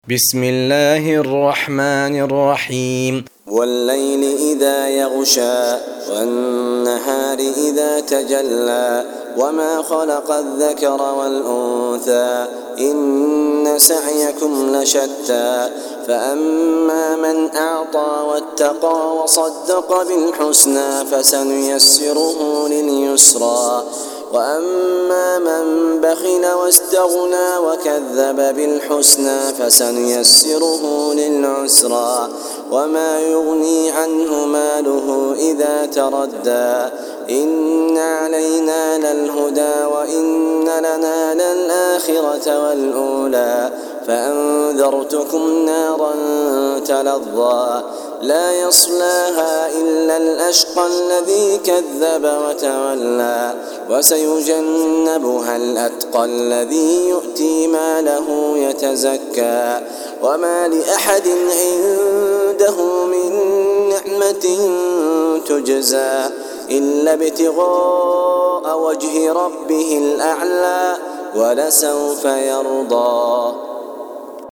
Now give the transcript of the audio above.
بسم الله الرحمن الرحيم والليل إذا يغشى والنهار إذا تجلى وما خلق الذكر والأنثى إن سعيكم لشتى فأما من أعطى واتقى وصدق بالحسنى فسنيسره لليسرى وأما من بخل واستغنى وكذب بالحسنى فسنيسره للعسرى وما يغني عنه ماله إذا تردى إن علينا للهدى وإن لنا للآخرة والأولى فأنذرتكم نارا تلظى لا يصلاها إلا الأشقى الذي كذب وتولى وسيجنبها الأتقى الذي يؤتي ماله يتزكى وما لأحد عنده من نعمة تجزى إلا ابتغاء وجه ربه الأعلى ولسوف يرضى.